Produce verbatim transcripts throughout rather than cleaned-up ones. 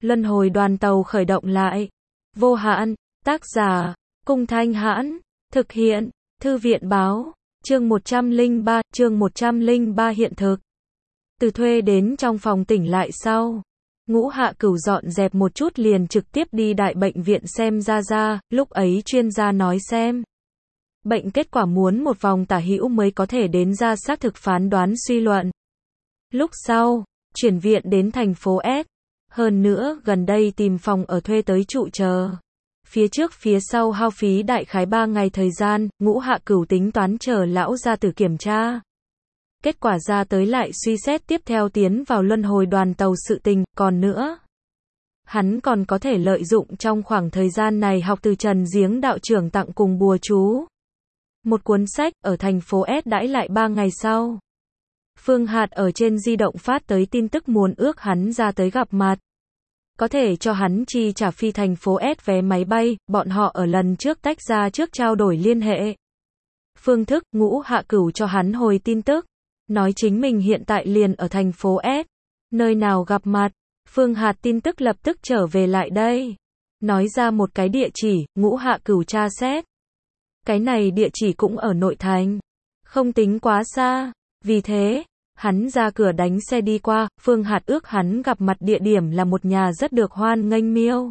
Luân hồi đoàn tàu khởi động lại. Vô hạn, tác giả, Cung Thanh Hãn, thực hiện, Thư viện báo, chương một trăm lẻ ba, chương một trăm lẻ ba hiện thực. Từ thuê đến trong phòng tỉnh lại sau. Ngũ Hạ Cửu dọn dẹp một chút liền trực tiếp đi đại bệnh viện xem Gia Gia, lúc ấy chuyên gia nói xem. Bệnh kết quả muốn một vòng tả hữu mới có thể đến ra xác thực phán đoán suy luận. Lúc sau, chuyển viện đến thành phố S. Hơn nữa, gần đây tìm phòng ở thuê tới trụ chờ. Phía trước phía sau hao phí đại khái ba ngày thời gian, Ngũ Hạ Cửu tính toán chờ lão gia tử kiểm tra. Kết quả ra tới lại suy xét tiếp theo tiến vào luân hồi đoàn tàu sự tình, còn nữa. Hắn còn có thể lợi dụng trong khoảng thời gian này học từ Trần Giếng đạo trưởng tặng cùng bùa chú. Một cuốn sách, ở thành phố S đãi lại ba ngày sau. Phương Hạt ở trên di động phát tới tin tức muốn ước hắn ra tới gặp mặt. Có thể cho hắn chi trả phi thành phố S vé máy bay, bọn họ ở lần trước tách ra trước trao đổi liên hệ. Phương thức, Ngũ Hạ Cửu cho hắn hồi tin tức. Nói chính mình hiện tại liền ở thành phố S. Nơi nào gặp mặt, Phương Hạt tin tức lập tức trở về lại đây. Nói ra một cái địa chỉ, Ngũ Hạ Cửu tra xét. Cái này địa chỉ cũng ở nội thành. Không tính quá xa. Vì thế, hắn ra cửa đánh xe đi qua, Phương Hạt ước hắn gặp mặt địa điểm là một nhà rất được hoan nghênh miêu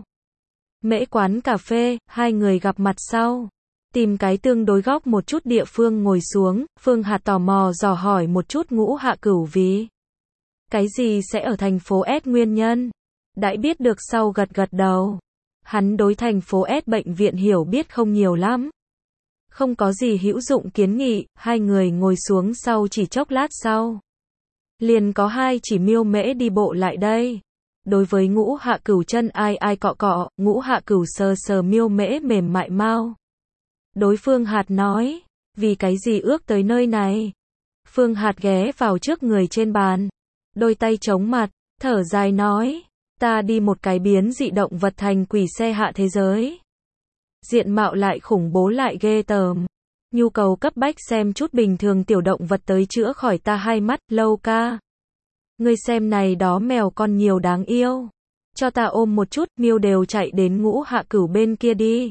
mễ quán cà phê, hai người gặp mặt sau. Tìm cái tương đối góc một chút địa phương ngồi xuống, Phương Hạt tò mò dò hỏi một chút Ngũ Hạ Cửu vì cái gì sẽ ở thành phố S nguyên nhân. Đã biết được sau gật gật đầu. Hắn đối thành phố S bệnh viện hiểu biết không nhiều lắm. Không có gì hữu dụng kiến nghị, hai người ngồi xuống sau chỉ chốc lát sau. Liền có hai chỉ miêu mễ đi bộ lại đây. Đối với Ngũ Hạ Cửu chân ai ai cọ cọ, Ngũ Hạ Cửu sờ sờ miêu mễ mềm mại mau. Đối Phương Hạt nói, vì cái gì ước tới nơi này? Phương Hạt ghé vào trước người trên bàn, đôi tay chống mặt, thở dài nói, ta đi một cái biến dị động vật thành quỷ xe hạ thế giới. Diện mạo lại khủng bố lại ghê tởm. Nhu cầu cấp bách xem chút bình thường tiểu động vật tới chữa khỏi ta hai mắt, Lâu ca. Ngươi xem này đó mèo con nhiều đáng yêu. Cho ta ôm một chút, miêu đều chạy đến Ngũ Hạ Cửu bên kia đi.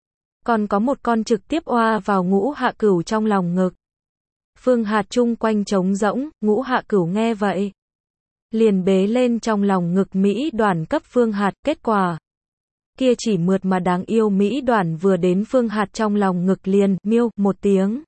Còn có một con trực tiếp oa vào Ngũ Hạ Cửu trong lòng ngực. Phương Hạt chung quanh trống rỗng, Ngũ Hạ Cửu nghe vậy. Liền bế lên trong lòng ngực Mỹ đoàn cấp Phương Hạt, kết quả. Kia chỉ mượt mà đáng yêu Mỹ đoàn vừa đến Phương Hạt trong lòng ngực liền, miêu, một tiếng.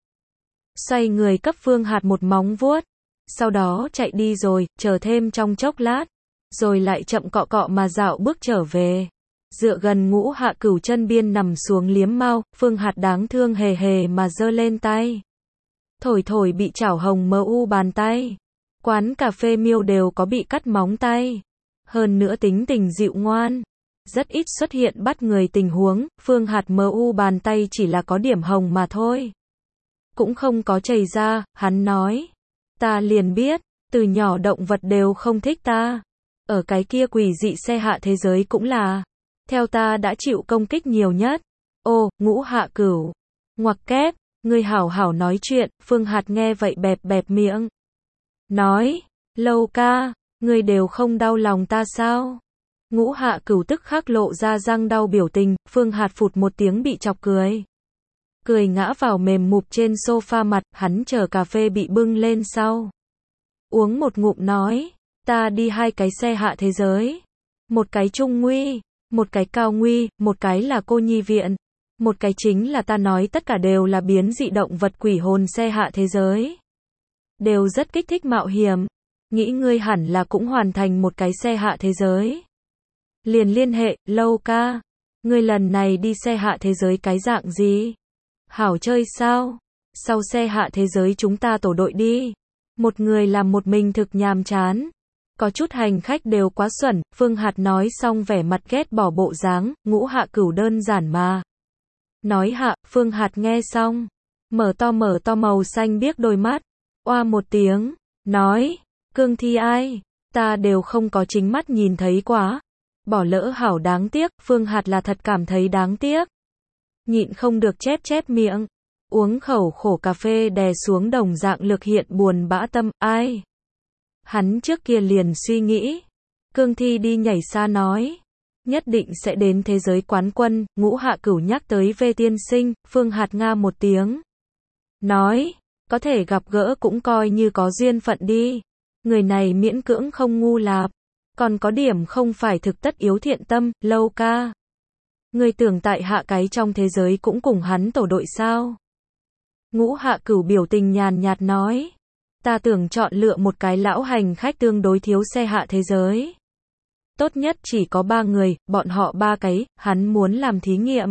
Xoay người cấp Phương Hạt một móng vuốt. Sau đó chạy đi rồi, chờ thêm trong chốc lát. Rồi lại chậm cọ cọ mà dạo bước trở về. Dựa gần Ngũ Hạ Cửu chân biên nằm xuống liếm mau, Phương Hạt đáng thương hề hề mà giơ lên tay. Thổi thổi bị chảo hồng mờ u bàn tay. Quán cà phê miêu đều có bị cắt móng tay. Hơn nữa tính tình dịu ngoan. Rất ít xuất hiện bắt người tình huống, Phương Hạt mờ u bàn tay chỉ là có điểm hồng mà thôi. Cũng không có chảy ra, hắn nói. Ta liền biết, từ nhỏ động vật đều không thích ta. Ở cái kia quỷ dị xe hạ thế giới cũng là. Theo ta đã chịu công kích nhiều nhất. Ô, Ngũ Hạ Cửu. Ngoặc kép, ngươi hảo hảo nói chuyện, Phương Hạt nghe vậy bẹp bẹp miệng. Nói, Lâu ca, ngươi đều không đau lòng ta sao? Ngũ Hạ Cửu tức khắc lộ ra răng đau biểu tình, Phương Hạt phụt một tiếng bị chọc cười. Cười ngã vào mềm mụp trên sofa mặt, hắn chờ cà phê bị bưng lên sau. Uống một ngụm nói, ta đi hai cái xe hạ thế giới. Một cái trung nguy, một cái cao nguy, một cái là cô nhi viện. Một cái chính là ta nói tất cả đều là biến dị động vật quỷ hồn xe hạ thế giới. Đều rất kích thích mạo hiểm. Nghĩ ngươi hẳn là cũng hoàn thành một cái xe hạ thế giới. Liền liên hệ, Lâu ca. Ngươi lần này đi xe hạ thế giới cái dạng gì? Hảo chơi sao? Sau xe hạ thế giới chúng ta tổ đội đi. Một người làm một mình thực nhàm chán. Có chút hành khách đều quá xuẩn, Phương Hạt nói xong vẻ mặt ghét bỏ bộ dáng, Ngũ Hạ Cửu đơn giản mà. Nói hạ, Phương Hạt nghe xong. Mở to mở to màu xanh biếc đôi mắt. Oa một tiếng. Nói, cương thi ai? Ta đều không có chính mắt nhìn thấy quá. Bỏ lỡ hảo đáng tiếc, Phương Hạt là thật cảm thấy đáng tiếc. Nhịn không được chép chép miệng. Uống khẩu khổ cà phê đè xuống đồng dạng lực hiện buồn bã tâm, ai? Hắn trước kia liền suy nghĩ. Cương thi đi nhảy xa nói. nhất định sẽ đến thế giới quán quân. Ngũ Hạ Cửu nhắc tới V tiên sinh, Phương Hạt nga một tiếng. Nói, có thể gặp gỡ cũng coi như có duyên phận đi. Người này miễn cưỡng không ngu lạp. Còn có điểm không phải thực tất yếu thiện tâm, Lâu ca. Người tưởng tại hạ cái trong thế giới cũng cùng hắn tổ đội sao? Ngũ Hạ Cửu biểu tình nhàn nhạt nói. Ta tưởng chọn lựa một cái lão hành khách tương đối thiếu xe hạ thế giới. Tốt nhất chỉ có ba người, bọn họ ba cái, hắn muốn làm thí nghiệm.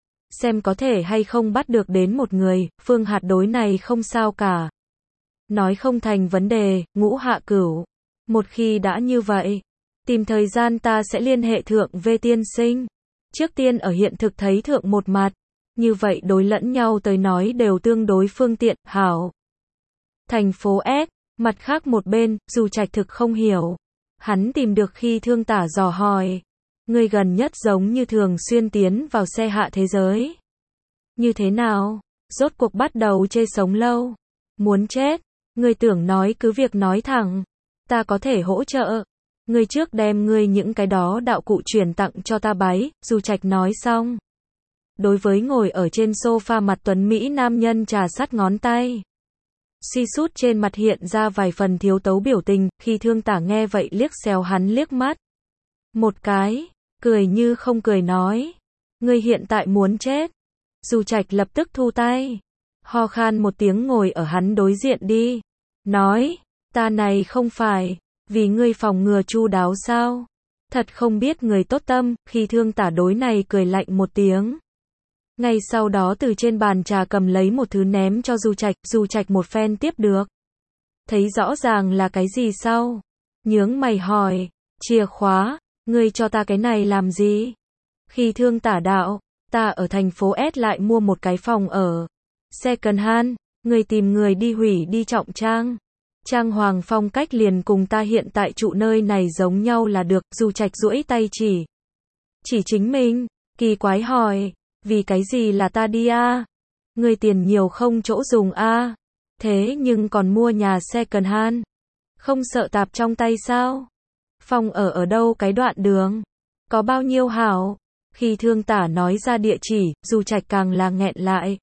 Xem có thể hay không bắt được đến một người, Phương Hạt đối này không sao cả. Nói không thành vấn đề, Ngũ Hạ Cửu. Một khi đã như vậy, tìm thời gian ta sẽ liên hệ thượng V tiên sinh. Trước tiên ở hiện thực thấy thượng một mặt. Như vậy đối lẫn nhau tới nói đều tương đối phương tiện, hảo. Thành phố S, mặt khác một bên, dù Trạch thực không hiểu. Hắn tìm được khi Thương Tả dò hỏi. Người gần nhất giống như thường xuyên tiến vào xe hạ thế giới. Như thế nào? Rốt cuộc bắt đầu chê sống lâu. Muốn chết. Người tưởng nói cứ việc nói thẳng. Ta có thể hỗ trợ. Người trước đem ngươi những cái đó đạo cụ truyền tặng cho ta bái, dù Trạch nói xong. Đối với ngồi ở trên sofa mặt tuấn Mỹ nam nhân trà sát ngón tay. Suy sút trên mặt hiện ra vài phần thiếu tấu biểu tình, khi Thương Tả nghe vậy liếc xéo hắn liếc mắt. Một cái, cười như không cười nói. Ngươi hiện tại muốn chết. Dù Trạch lập tức thu tay. Ho khan một tiếng ngồi ở hắn đối diện đi. Nói, ta này không phải, vì ngươi phòng ngừa chu đáo sao? Thật không biết người tốt tâm, khi Thương Tả đối này cười lạnh một tiếng. Ngay sau đó từ trên bàn trà cầm lấy một thứ ném cho Du Trạch, Du Trạch một phen tiếp được. Thấy rõ ràng là cái gì sao? Nhướng mày hỏi, chìa khóa, ngươi cho ta cái này làm gì? Khi Thương Tả đạo, ta ở thành phố S lại mua một cái phòng ở. Second hand, ngươi tìm người đi hủy đi trọng trang. Trang hoàng phong cách liền cùng ta hiện tại trụ nơi này giống nhau là được, Du Trạch duỗi tay chỉ. Chỉ chính mình, kỳ quái hỏi. Vì cái gì là ta đi a? À? Người tiền nhiều không chỗ dùng a? À? Thế nhưng còn mua nhà second hand. Không sợ tạp trong tay sao? Phòng ở ở đâu cái đoạn đường? Có bao nhiêu hảo? Khi Thương Tả nói ra địa chỉ, Du Trạch càng là nghẹn lại.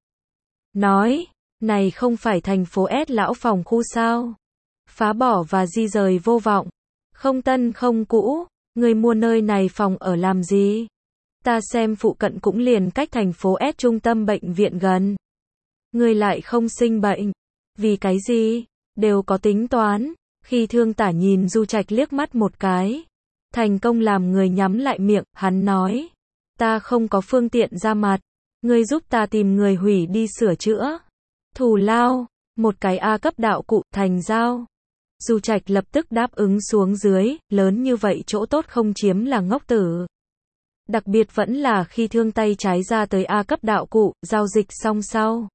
Nói, này không phải thành phố S lão phòng khu sao? Phá bỏ và di rời vô vọng. Không tân không cũ, người mua nơi này phòng ở làm gì? Ta xem phụ cận cũng liền cách thành phố S trung tâm bệnh viện gần. Ngươi lại không sinh bệnh. Vì cái gì? Đều có tính toán. Khi Thương Tả nhìn Du Trạch liếc mắt một cái. Thành công làm người nhắm lại miệng, hắn nói. Ta không có phương tiện ra mặt. Ngươi giúp ta tìm người hủy đi sửa chữa. Thù lao, một cái A cấp đạo cụ, thành giao. Du Trạch lập tức đáp ứng xuống dưới, lớn như vậy chỗ tốt không chiếm là ngốc tử. Đặc biệt vẫn là khi thương tay trái ra tới A cấp đạo cụ, giao dịch xong sau.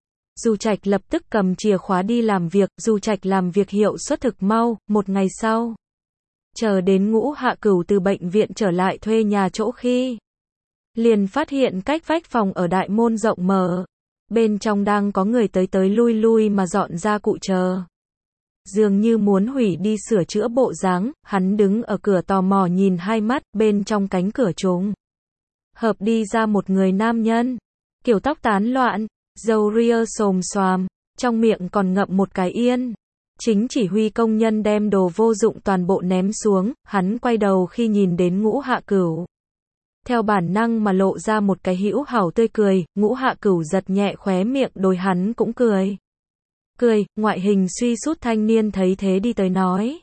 Du Trạch lập tức cầm chìa khóa đi làm việc, Du Trạch làm việc hiệu suất thực mau, một ngày sau. Chờ đến Ngũ Hạ Cửu từ bệnh viện trở lại thuê nhà chỗ khi. Liền phát hiện cách vách phòng ở đại môn rộng mở. Bên trong đang có người tới tới lui lui mà dọn ra cụ chờ. Dường như muốn hủy đi sửa chữa bộ dáng, hắn đứng ở cửa tò mò nhìn hai mắt, bên trong cánh cửa trùng. Hợp đi ra một người nam nhân. Kiểu tóc tán loạn, râu ria xồm xoàm, trong miệng còn ngậm một cái yên. Chính chỉ huy công nhân đem đồ vô dụng toàn bộ ném xuống, hắn quay đầu khi nhìn đến Ngũ Hạ Cửu. Theo bản năng mà lộ ra một cái hữu hảo tươi cười, Ngũ Hạ Cửu giật nhẹ khóe miệng, đối hắn cũng cười. Cười, ngoại hình suy sút thanh niên thấy thế đi tới nói.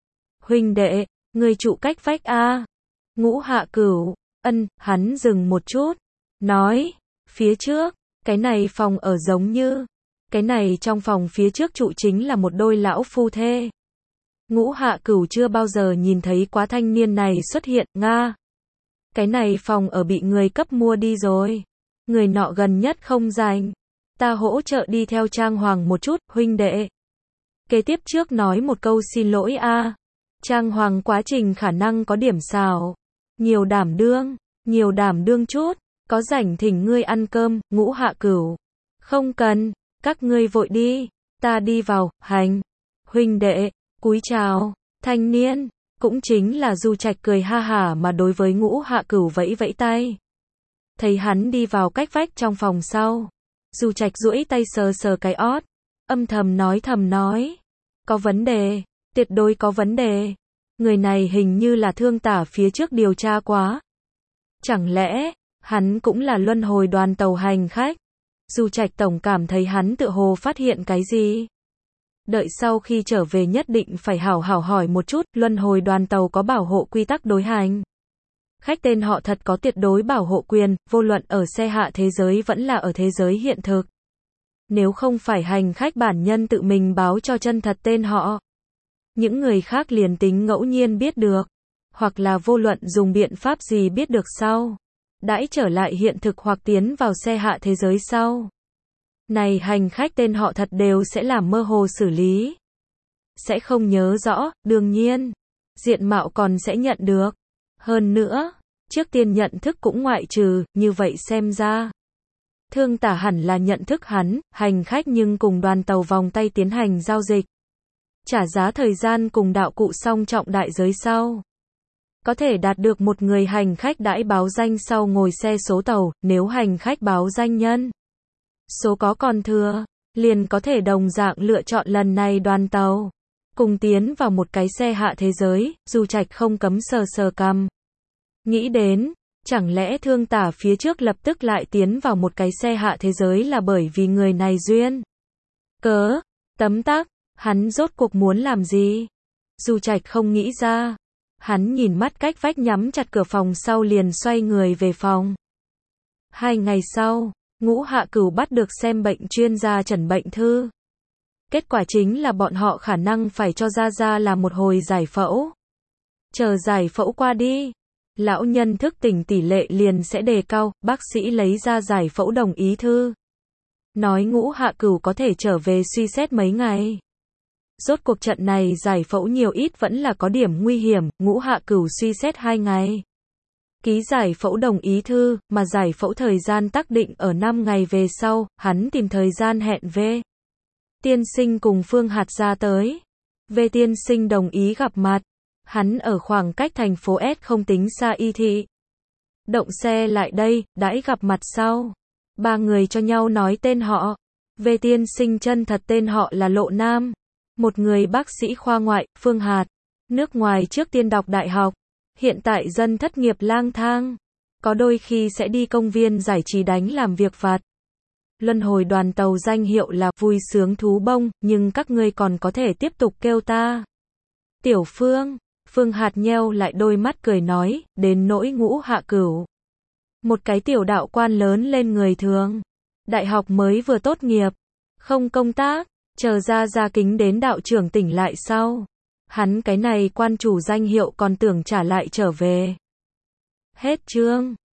Huynh đệ, người trụ cách vách a? Ngũ Hạ Cửu, ân, hắn dừng một chút. Nói, phía trước, cái này phòng ở giống như, cái này trong phòng phía trước trụ chính là một đôi lão phu thê. Ngũ Hạ Cửu chưa bao giờ nhìn thấy quá thanh niên này xuất hiện, nga. Cái này phòng ở bị người cấp mua đi rồi. Người nọ gần nhất không rảnh. Ta hỗ trợ đi theo trang hoàng một chút, huynh đệ. Kế tiếp trước nói một câu xin lỗi a. Trang hoàng quá trình khả năng có điểm xào. Nhiều đảm đương, nhiều đảm đương chút. Có rảnh thỉnh ngươi ăn cơm, Ngũ Hạ Cửu. Không cần, các ngươi vội đi. Ta đi vào, hành. Huynh đệ, cúi chào. Thanh niên, Cũng chính là Du Trạch cười ha hả mà đối với Ngũ Hạ Cửu vẫy vẫy tay. Thấy hắn đi vào cách vách trong phòng sau. Du Trạch duỗi tay sờ sờ cái ót. Âm thầm nói thầm nói. Có vấn đề, tuyệt đối có vấn đề. Người này hình như là Thương Tả phía trước điều tra quá. Chẳng lẽ, hắn cũng là luân hồi đoàn tàu hành khách? Du Trạch tổng cảm thấy hắn tự hồ phát hiện cái gì. Đợi sau khi trở về nhất định phải hảo hảo hỏi một chút, luân hồi đoàn tàu có bảo hộ quy tắc đối hành. Khách tên họ thật có tuyệt đối bảo hộ quyền, vô luận ở xe hạ thế giới vẫn là ở thế giới hiện thực. Nếu không phải hành khách bản nhân tự mình báo cho chân thật tên họ, những người khác liền tính ngẫu nhiên biết được, hoặc là vô luận dùng biện pháp gì biết được sau, đãi trở lại hiện thực hoặc tiến vào xe hạ thế giới sau. Này hành khách tên họ thật đều sẽ làm mơ hồ xử lý. Sẽ không nhớ rõ, đương nhiên. Diện mạo còn sẽ nhận được. Hơn nữa, trước tiên nhận thức cũng ngoại trừ, như vậy xem ra. Thương Tả hẳn là nhận thức hắn, hành khách nhưng cùng đoàn tàu vòng tay tiến hành giao dịch. Trả giá thời gian cùng đạo cụ song trọng đại giới sau. Có thể đạt được một người hành khách đãi báo danh sau ngồi xe số tàu, nếu hành khách báo danh nhân. Số có còn thừa, liền có thể đồng dạng lựa chọn lần này đoàn tàu. Cùng tiến vào một cái xe hạ thế giới, Du Trạch không cấm sờ sờ cằm. Nghĩ đến, chẳng lẽ Thương Tả phía trước lập tức lại tiến vào một cái xe hạ thế giới là bởi vì người này duyên. Cớ, tấm tắc, hắn rốt cuộc muốn làm gì? Du Trạch không nghĩ ra. Hắn nhìn mắt cách vách nhắm chặt cửa phòng sau liền xoay người về phòng. Hai ngày sau, Ngũ Hạ Cửu bắt được xem bệnh chuyên gia chẩn bệnh thư. Kết quả chính là bọn họ khả năng phải cho Gia Gia làm một hồi giải phẫu. Chờ giải phẫu qua đi, lão nhân thức tỉnh tỷ lệ liền sẽ đề cao, bác sĩ lấy ra giải phẫu đồng ý thư. Nói Ngũ Hạ Cửu có thể trở về suy xét mấy ngày. Rốt cuộc trận này giải phẫu nhiều ít vẫn là có điểm nguy hiểm, Ngũ Hạ Cửu suy xét hai ngày. Ký giải phẫu đồng ý thư, mà giải phẫu thời gian tác định ở năm ngày về sau, hắn tìm thời gian hẹn về. Tiên sinh cùng Phương Hạt ra tới. Về tiên sinh đồng ý gặp mặt. Hắn ở khoảng cách thành phố S không tính xa y thị. Động xe lại đây, đãi gặp mặt sau. Ba người cho nhau nói tên họ. Về tiên sinh chân thật tên họ là Lộ Nam. Một người bác sĩ khoa ngoại, Phương Hạt. Nước ngoài trước tiên đọc đại học. Hiện tại dân thất nghiệp lang thang. Có đôi khi sẽ đi công viên giải trí đánh làm việc vặt. Luân hồi đoàn tàu danh hiệu là vui sướng thú bông, nhưng các ngươi còn có thể tiếp tục kêu ta. Tiểu Phương, Phương Hạt nheo lại đôi mắt cười nói, đến nỗi Ngũ Hạ Cửu. Một cái tiểu đạo quan lớn lên người thường. Đại học mới vừa tốt nghiệp. Không công tác, chờ ra ra kính đến đạo trưởng tỉnh lại sau. Hắn cái này quan chủ danh hiệu còn tưởng trả lại trở về. Hết chương.